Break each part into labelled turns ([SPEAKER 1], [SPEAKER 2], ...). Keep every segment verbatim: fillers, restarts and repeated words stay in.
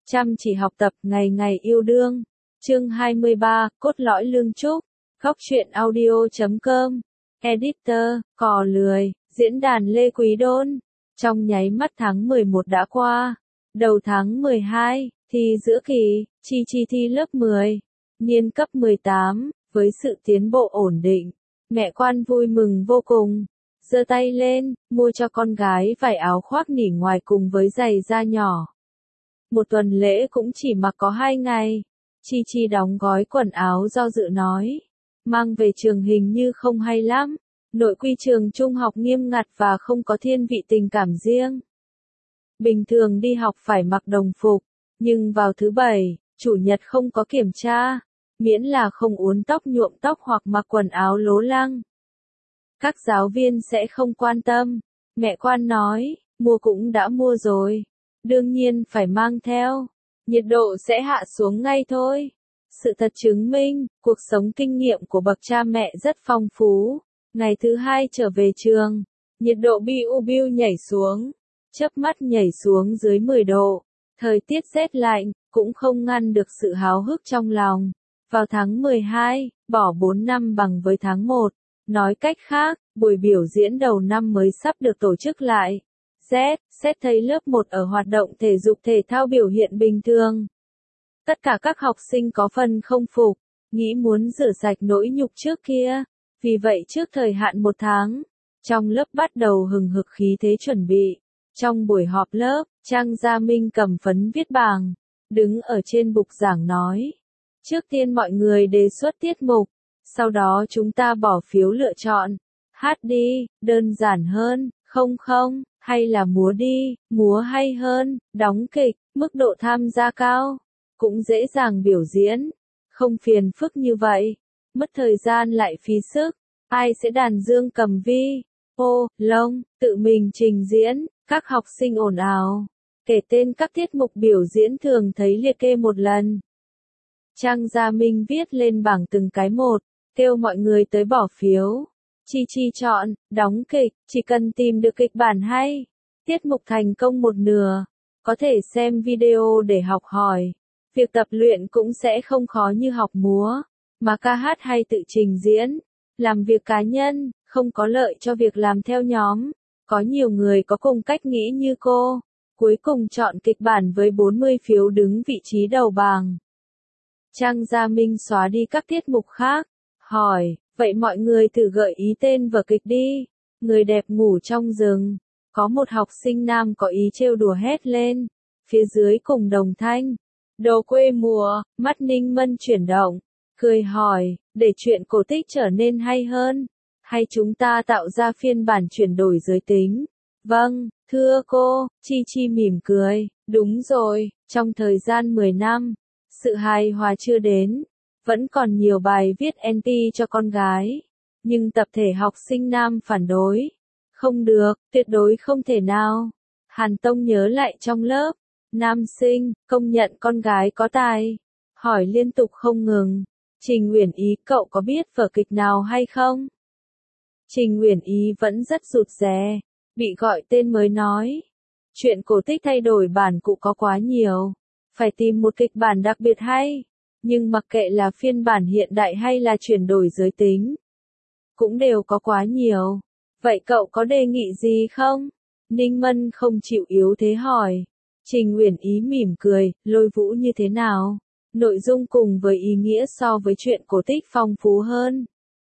[SPEAKER 1] Chăm chỉ học tập, ngày ngày yêu đương. Chương hai mươi ba, cốt lõi lương trúc. Góc truyện audio chấm com. Editor, cò lười, diễn đàn Lê Quý Đôn. Trong nháy mắt tháng mười một đã qua. Đầu tháng mười hai, thi giữa kỳ, Chi Chi thi lớp mười. Niên cấp mười tám, với sự tiến bộ ổn định. Mẹ Quan vui mừng vô cùng. Giơ tay lên, mua cho con gái vài áo khoác nỉ ngoài cùng với giày da nhỏ. Một tuần lễ cũng chỉ mặc có hai ngày. Chi Chi đóng gói quần áo do dự nói. Mang về trường hình như không hay lắm. Nội quy trường trung học nghiêm ngặt và không có thiên vị tình cảm riêng. Bình thường đi học phải mặc đồng phục, nhưng vào thứ bảy, chủ nhật không có kiểm tra. Miễn là không uốn tóc nhuộm tóc hoặc mặc quần áo lố lăng. Các giáo viên sẽ không quan tâm. Mẹ Quan nói, mua cũng đã mua rồi. Đương nhiên phải mang theo. Nhiệt độ sẽ hạ xuống ngay thôi. Sự thật chứng minh, cuộc sống kinh nghiệm của bậc cha mẹ rất phong phú. Ngày thứ hai trở về trường, nhiệt độ biu biu nhảy xuống. Chớp mắt nhảy xuống dưới mười độ. Thời tiết rét lạnh, cũng không ngăn được sự háo hức trong lòng. Vào tháng mười hai, bỏ bốn năm bằng với tháng một. Nói cách khác, buổi biểu diễn đầu năm mới sắp được tổ chức lại. Z, xét thấy lớp một ở hoạt động thể dục thể thao biểu hiện bình thường. Tất cả các học sinh có phần không phục, nghĩ muốn rửa sạch nỗi nhục trước kia. Vì vậy trước thời hạn một tháng, trong lớp bắt đầu hừng hực khí thế chuẩn bị. Trong buổi họp lớp, Trang Gia Minh cầm phấn viết bảng, đứng ở trên bục giảng nói. Trước tiên mọi người đề xuất tiết mục, sau đó chúng ta bỏ phiếu lựa chọn. Hát đi, đơn giản hơn, không không, hay là múa đi, múa hay hơn, đóng kịch, mức độ tham gia cao, cũng dễ dàng biểu diễn, không phiền phức như vậy, mất thời gian lại phí sức, ai sẽ đàn dương cầm vi, ô, lông, tự mình trình diễn, các học sinh ồn ào, kể tên các tiết mục biểu diễn thường thấy liệt kê một lần. Trang Gia Minh viết lên bảng từng cái một, kêu mọi người tới bỏ phiếu. Chi Chi chọn, đóng kịch, chỉ cần tìm được kịch bản hay. Tiết mục thành công một nửa. Có thể xem video để học hỏi. Việc tập luyện cũng sẽ không khó như học múa, mà ca hát hay tự trình diễn. Làm việc cá nhân, không có lợi cho việc làm theo nhóm. Có nhiều người có cùng cách nghĩ như cô. Cuối cùng chọn kịch bản với bốn mươi phiếu đứng vị trí đầu bảng. Trang Gia Minh xóa đi các tiết mục khác. Hỏi, vậy mọi người thử gợi ý tên vở kịch đi. Người đẹp ngủ trong rừng. Có một học sinh nam có ý trêu đùa hét lên. Phía dưới cùng đồng thanh. Đồ quê mùa, mắt Ninh Mân chuyển động. Cười hỏi, để chuyện cổ tích trở nên hay hơn. Hay chúng ta tạo ra phiên bản chuyển đổi giới tính? Vâng, thưa cô, Chi Chi mỉm cười. Đúng rồi, trong thời gian mười năm, sự hài hòa chưa đến. Vẫn còn nhiều bài viết anti cho con gái. Nhưng tập thể học sinh nam phản đối. Không được, tuyệt đối không thể nào. Hàn Tông nhớ lại trong lớp. Nam sinh, công nhận con gái có tài. Hỏi liên tục không ngừng. Trình Uyển Ý, cậu có biết vở kịch nào hay không? Trình Uyển Ý vẫn rất rụt rè. Bị gọi tên mới nói. Chuyện cổ tích thay đổi bản cũ có quá nhiều. Phải tìm một kịch bản đặc biệt hay. Nhưng mặc kệ là phiên bản hiện đại hay là chuyển đổi giới tính, cũng đều có quá nhiều. Vậy cậu có đề nghị gì không? Ninh Mân không chịu yếu thế hỏi. Trình Uyển Ý mỉm cười, Lôi Vũ như thế nào? Nội dung cùng với ý nghĩa so với chuyện cổ tích phong phú hơn.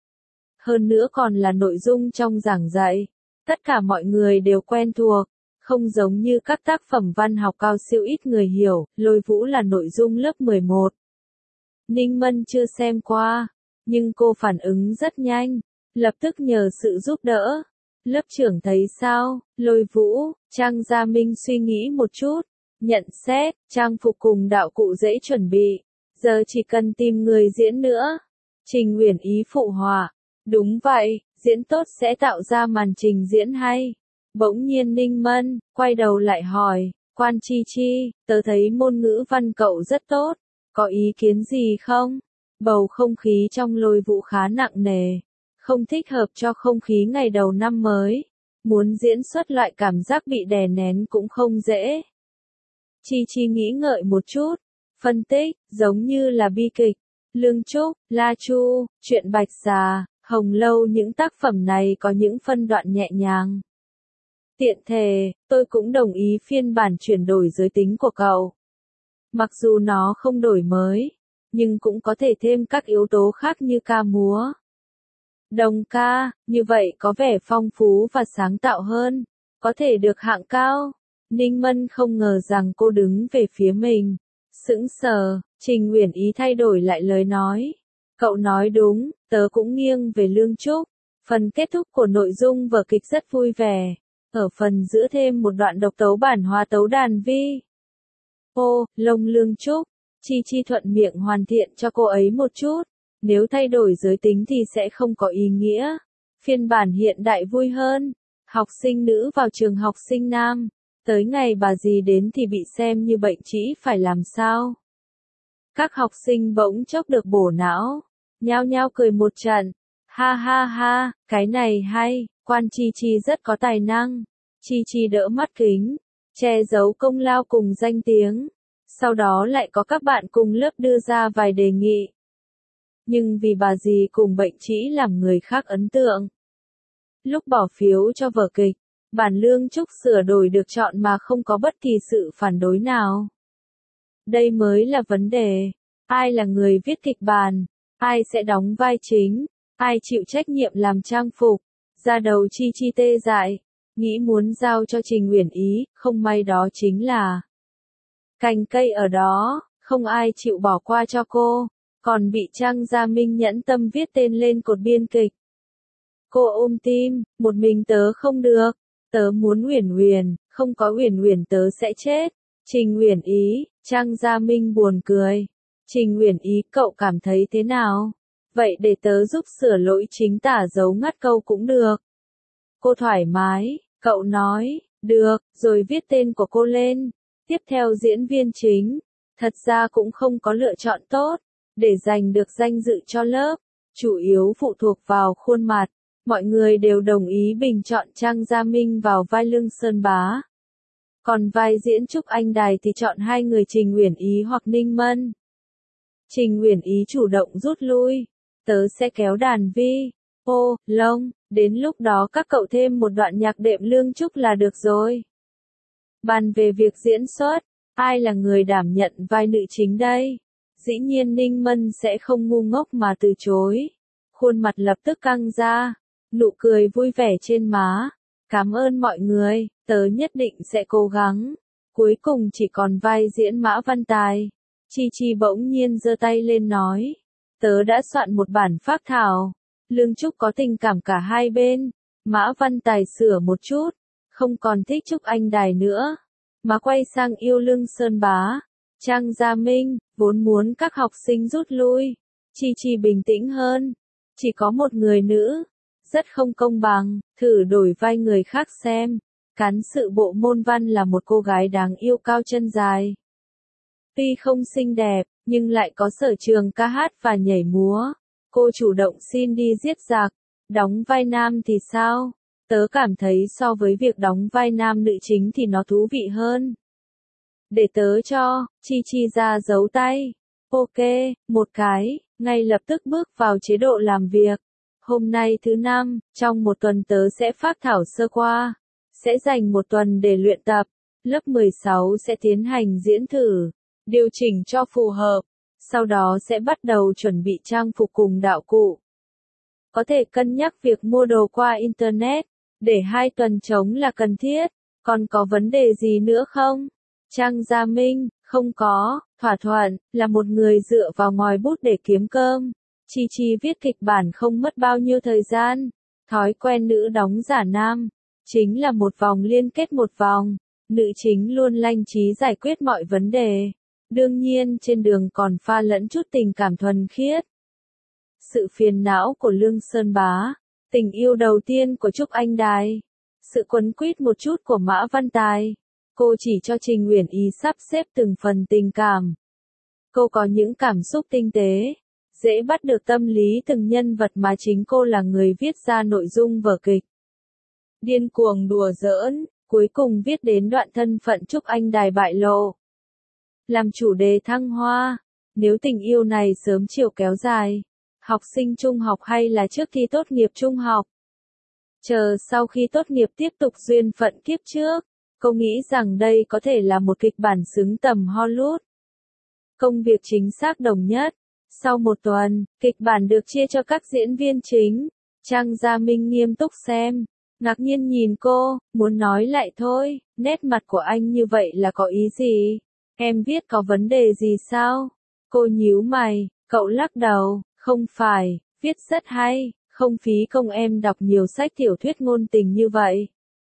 [SPEAKER 1] Hơn nữa còn là nội dung trong giảng dạy. Tất cả mọi người đều quen thuộc. Không giống như các tác phẩm văn học cao siêu ít người hiểu, Lôi Vũ là nội dung lớp mười một. Ninh Mân chưa xem qua, nhưng cô phản ứng rất nhanh, lập tức nhờ sự giúp đỡ. Lớp trưởng thấy sao? Lôi Vũ, Trang Gia Minh suy nghĩ một chút, nhận xét, trang phục cùng đạo cụ dễ chuẩn bị, giờ chỉ cần tìm người diễn nữa. Trình Uyển Ý phụ họa, đúng vậy, diễn tốt sẽ tạo ra màn trình diễn hay. Bỗng nhiên Ninh Mân, quay đầu lại hỏi, Quan Chi Chi, tớ thấy môn ngữ văn cậu rất tốt. Có ý kiến gì không? Bầu không khí trong Lôi Vũ khá nặng nề. Không thích hợp cho không khí ngày đầu năm mới. Muốn diễn xuất loại cảm giác bị đè nén cũng không dễ. Chi Chi nghĩ ngợi một chút, phân tích, giống như là bi kịch, Lương Trúc, La Chu, chuyện Bạch Xà, Hồng Lâu, những tác phẩm này có những phân đoạn nhẹ nhàng. Tiện thể, tôi cũng đồng ý phiên bản chuyển đổi giới tính của cậu. Mặc dù nó không đổi mới, nhưng cũng có thể thêm các yếu tố khác như ca múa, đồng ca, như vậy có vẻ phong phú và sáng tạo hơn, có thể được hạng cao. Ninh Mân không ngờ rằng cô đứng về phía mình. Sững sờ, Trình Uyển Ý thay đổi lại lời nói. Cậu nói đúng, tớ cũng nghiêng về Lương Trúc. Phần kết thúc của nội dung vở kịch rất vui vẻ. Ở phần giữa thêm một đoạn độc tấu bản hòa tấu đàn vi. Ô, lông Lương Trúc. Chi Chi thuận miệng hoàn thiện cho cô ấy một chút. Nếu thay đổi giới tính thì sẽ không có ý nghĩa. Phiên bản hiện đại vui hơn. Học sinh nữ vào trường học sinh nam. Tới ngày bà dì đến thì bị xem như bệnh trĩ phải làm sao? Các học sinh bỗng chốc được bổ não. Nhao nhao cười một trận. Ha ha ha, cái này hay, Quan Chi Chi rất có tài năng. Chi Chi đỡ mắt kính, che giấu công lao cùng danh tiếng. Sau đó lại có các bạn cùng lớp đưa ra vài đề nghị. Nhưng vì bà dì cùng bệnh trĩ làm người khác ấn tượng. Lúc bỏ phiếu cho vở kịch, bản Lương Trúc sửa đổi được chọn mà không có bất kỳ sự phản đối nào. Đây mới là vấn đề. Ai là người viết kịch bản? Ai sẽ đóng vai chính? Ai chịu trách nhiệm làm trang phục? Da đầu Chi Chi tê dại, nghĩ muốn giao cho Trình Uyển Ý, không may đó chính là cành cây ở đó, không ai chịu bỏ qua cho cô, còn bị Trang Gia Minh nhẫn tâm viết tên lên cột biên kịch. Cô ôm tim, một mình tớ không được, tớ muốn Uyển Uyển, không có Uyển Uyển tớ sẽ chết. Trình Uyển Ý, Trang Gia Minh buồn cười. Trình Uyển Ý, cậu cảm thấy thế nào? Vậy để tớ giúp sửa lỗi chính tả dấu ngắt câu cũng được. Cô thoải mái, cậu nói, được, rồi viết tên của cô lên. Tiếp theo diễn viên chính, thật ra cũng không có lựa chọn tốt, để giành được danh dự cho lớp, chủ yếu phụ thuộc vào khuôn mặt. Mọi người đều đồng ý bình chọn Trang Gia Minh vào vai Lương Sơn Bá. Còn vai diễn Trúc Anh Đài thì chọn hai người Trình Uyển Ý hoặc Ninh Mân. Trình Uyển Ý chủ động rút lui. Tớ sẽ kéo đàn vi. Ô, lông, đến lúc đó các cậu thêm một đoạn nhạc đệm Lương Trúc là được rồi. Bàn về việc diễn xuất, ai là người đảm nhận vai nữ chính đây? Dĩ nhiên Ninh Mân sẽ không ngu ngốc mà từ chối. Khuôn mặt lập tức căng ra, nụ cười vui vẻ trên má. Cảm ơn mọi người, tớ nhất định sẽ cố gắng. Cuối cùng chỉ còn vai diễn Mã Văn Tài. Chi Chi bỗng nhiên giơ tay lên nói. Tớ đã soạn một bản phác thảo. Lương Trúc có tình cảm cả hai bên. Mã Văn Tài sửa một chút. Không còn thích Trúc Anh Đài nữa. Mà quay sang yêu Lương Sơn Bá. Trang Gia Minh, vốn muốn các học sinh rút lui. Chi Chi bình tĩnh hơn. Chỉ có một người nữ. Rất không công bằng, thử đổi vai người khác xem. Cán sự bộ môn văn là một cô gái đáng yêu cao chân dài. Tuy không xinh đẹp, nhưng lại có sở trường ca hát và nhảy múa. Cô chủ động xin đi giết giặc. Đóng vai nam thì sao? Tớ cảm thấy so với việc đóng vai nam nữ chính thì nó thú vị hơn. Để tớ cho, Chi Chi ra giấu tay. Ok, một cái, ngay lập tức bước vào chế độ làm việc. Hôm nay thứ năm, trong một tuần tớ sẽ phác thảo sơ qua. Sẽ dành một tuần để luyện tập. Lớp mười sáu sẽ tiến hành diễn thử, điều chỉnh cho phù hợp. Sau đó sẽ bắt đầu chuẩn bị trang phục cùng đạo cụ. Có thể cân nhắc việc mua đồ qua Internet. Để hai tuần trống là cần thiết. Còn có vấn đề gì nữa không? Trang Gia Minh, không có, thỏa thuận, là một người dựa vào ngòi bút để kiếm cơm. Chi Chi viết kịch bản không mất bao nhiêu thời gian. Thói quen nữ đóng giả nam. Chính là một vòng liên kết một vòng. Nữ chính luôn lanh trí giải quyết mọi vấn đề. Đương nhiên trên đường còn pha lẫn chút tình cảm thuần khiết. Sự phiền não của Lương Sơn Bá. Tình yêu đầu tiên của Trúc Anh Đài. Sự quấn quýt một chút của Mã Văn Tài. Cô chỉ cho Trình Uyển Ý sắp xếp từng phần tình cảm. Cô có những cảm xúc tinh tế. Dễ bắt được tâm lý từng nhân vật mà chính cô là người viết ra nội dung vở kịch. Điên cuồng đùa giỡn, cuối cùng viết đến đoạn thân phận Trúc Anh Đài bại lộ. làm chủ đề thăng hoa. Nếu tình yêu này sớm chiều kéo dài, học sinh trung học hay là trước khi tốt nghiệp trung học? Chờ sau khi tốt nghiệp tiếp tục duyên phận kiếp trước, cô nghĩ rằng đây có thể là một kịch bản xứng tầm Hollywood. Công việc chính xác đồng nhất. Sau một tuần, kịch bản được chia cho các diễn viên chính. Trang Gia Minh nghiêm túc xem, ngạc nhiên nhìn cô, muốn nói lại thôi, nét mặt của anh như vậy là có ý gì? Em viết có vấn đề gì sao? Cô nhíu mày, cậu lắc đầu, không phải, viết rất hay, không phí công em đọc nhiều sách tiểu thuyết ngôn tình như vậy.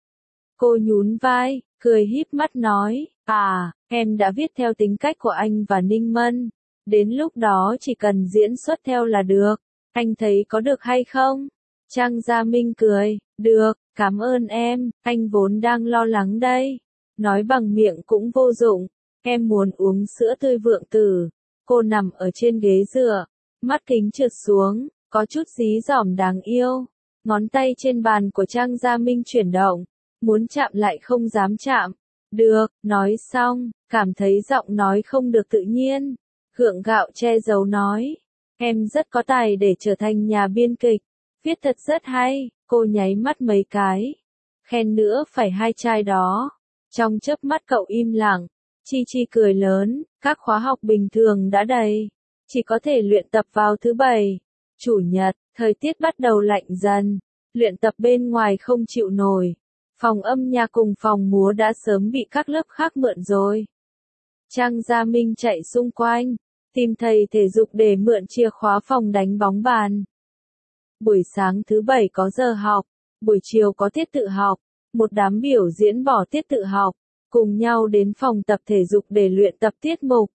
[SPEAKER 1] Cô nhún vai, cười híp mắt nói, à, em đã viết theo tính cách của anh và Ninh Mân, đến lúc đó chỉ cần diễn xuất theo là được, anh thấy có được hay không? Trang Gia Minh cười, được, cảm ơn em, anh vốn đang lo lắng đây. Nói bằng miệng cũng vô dụng, em muốn uống sữa tươi vượng tử. Cô nằm ở trên ghế dựa, mắt kính trượt xuống, có chút dí dỏm đáng yêu. Ngón tay trên bàn của Trang Gia Minh chuyển động, muốn chạm lại không dám chạm. Được, nói xong, cảm thấy giọng nói không được tự nhiên. Gượng gạo che giấu nói, em rất có tài để trở thành nhà biên kịch. Viết thật rất hay, cô nháy mắt mấy cái. Khen nữa phải hai chai đó. Trong chớp mắt cậu im lặng. Chi Chi cười lớn, các khóa học bình thường đã đầy. Chỉ có thể luyện tập vào thứ bảy. Chủ nhật, thời tiết bắt đầu lạnh dần. Luyện tập bên ngoài không chịu nổi. Phòng âm nhạc cùng phòng múa đã sớm bị các lớp khác mượn rồi. Trang Gia Minh chạy xung quanh, tìm thầy thể dục để mượn chìa khóa phòng đánh bóng bàn. Buổi sáng thứ bảy có giờ học, buổi chiều có tiết tự học, một đám biểu diễn bỏ tiết tự học, cùng nhau đến phòng tập thể dục để luyện tập tiết mục.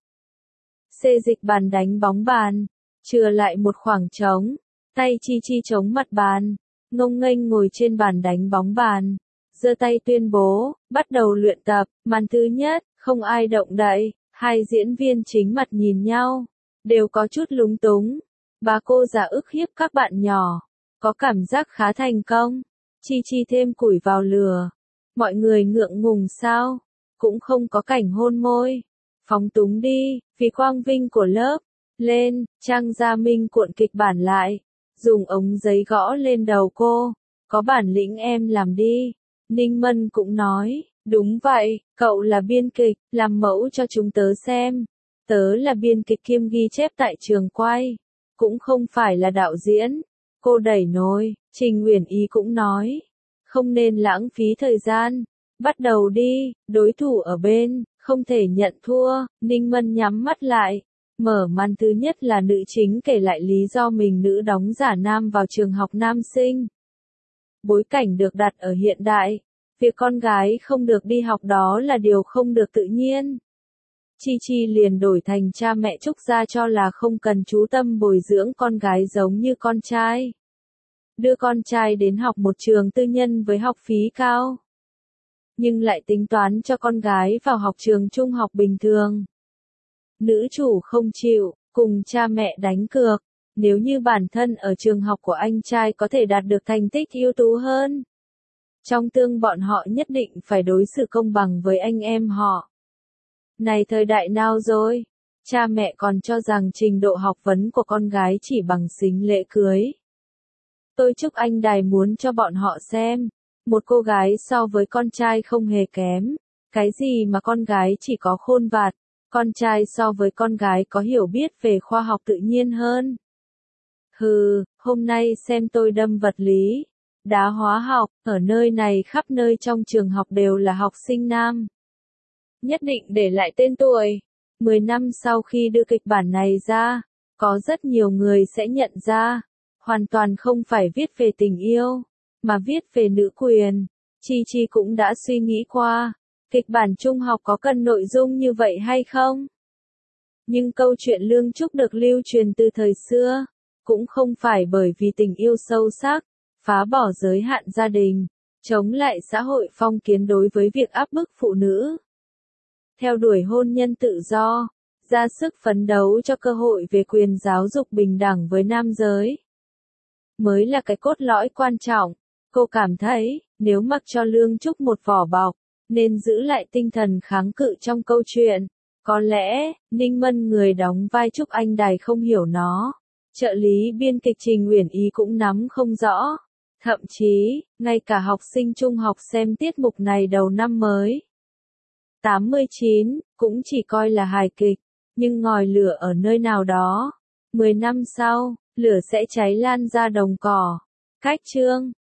[SPEAKER 1] Xê dịch bàn đánh bóng bàn, chừa lại một khoảng trống, tay Chi Chi chống mặt bàn, ngông nghênh ngồi trên bàn đánh bóng bàn, giơ tay tuyên bố, bắt đầu luyện tập, màn thứ nhất, không ai động đậy, hai diễn viên chính mặt nhìn nhau, đều có chút lúng túng. Bà cô già ức hiếp các bạn nhỏ, có cảm giác khá thành công. Chi Chi thêm củi vào lửa. Mọi người ngượng ngùng sao? Cũng không có cảnh hôn môi. Phóng túng đi, vì quang vinh của lớp. Lên, Trang Gia Minh cuộn kịch bản lại. Dùng ống giấy gõ lên đầu cô. Có bản lĩnh em làm đi. Ninh Mân cũng nói, đúng vậy, cậu là biên kịch, làm mẫu cho chúng tớ xem. Tớ là biên kịch kiêm ghi chép tại trường quay. Cũng không phải là đạo diễn. Cô đẩy nồi, Trình Uyển Ý cũng nói. Không nên lãng phí thời gian. Bắt đầu đi, đối thủ ở bên, không thể nhận thua. Ninh Mân nhắm mắt lại. Mở màn thứ nhất là nữ chính kể lại lý do mình nữ đóng giả nam vào trường học nam sinh. Bối cảnh được đặt ở hiện đại. Việc con gái không được đi học đó là điều không được tự nhiên. Chi Chi liền đổi thành cha mẹ Trúc Gia cho là không cần chú tâm bồi dưỡng con gái giống như con trai. Đưa con trai đến học một trường tư nhân với học phí cao. Nhưng lại tính toán cho con gái vào học trường trung học bình thường. Nữ chủ không chịu, cùng cha mẹ đánh cược. Nếu như bản thân ở trường học của anh trai có thể đạt được thành tích ưu tú hơn. Trong tương bọn họ nhất định phải đối xử công bằng với anh em họ. Này thời đại nào rồi? Cha mẹ còn cho rằng trình độ học vấn của con gái chỉ bằng sính lễ cưới. Tôi chúc anh đài muốn cho bọn họ xem. Một cô gái so với con trai không hề kém. Cái gì mà con gái chỉ có khôn vặt, con trai so với con gái có hiểu biết về khoa học tự nhiên hơn. Hừ, hôm nay xem tôi đâm vật lý, đá hóa học, ở nơi này khắp nơi trong trường học đều là học sinh nam. Nhất định để lại tên tuổi. Mười năm sau khi đưa kịch bản này ra, có rất nhiều người sẽ nhận ra, hoàn toàn không phải viết về tình yêu, mà viết về nữ quyền. Chi Chi cũng đã suy nghĩ qua, kịch bản trung học có cần nội dung như vậy hay không? Nhưng câu chuyện Lương Trúc được lưu truyền từ thời xưa, cũng không phải bởi vì tình yêu sâu sắc, phá bỏ giới hạn gia đình, chống lại xã hội phong kiến đối với việc áp bức phụ nữ. Theo đuổi hôn nhân tự do, ra sức phấn đấu cho cơ hội về quyền giáo dục bình đẳng với nam giới. Mới là cái cốt lõi quan trọng. Cô cảm thấy, nếu mặc cho Lương Trúc một vỏ bọc, nên giữ lại tinh thần kháng cự trong câu chuyện. Có lẽ, Ninh Mân người đóng vai Trúc Anh Đài không hiểu nó. Trợ lý biên kịch Trình Uyển Ý cũng nắm không rõ. Thậm chí, ngay cả học sinh trung học xem tiết mục này đầu năm mới tám mươi chín, cũng chỉ coi là hài kịch, nhưng ngòi lửa ở nơi nào đó. mười năm sau, lửa sẽ cháy lan ra đồng cỏ. Cách chương